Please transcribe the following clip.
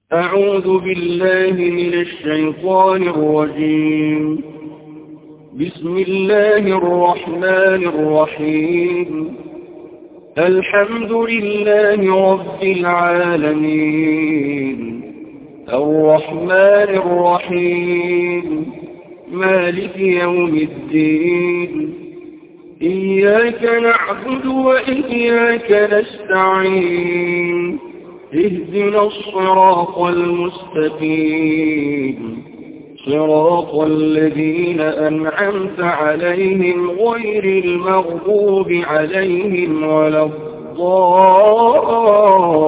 أعوذ بالله من الشيطان الرجيم. بسم الله الرحمن الرحيم. الحمد لله رب العالمين، الرحمن الرحيم، مالك يوم الدين. إياك نعبد وإياك نستعين. اهدنا الصراط المستقيم، صراط الذين أنعمت عليهم غير المغضوب عليهم ولا الضالين.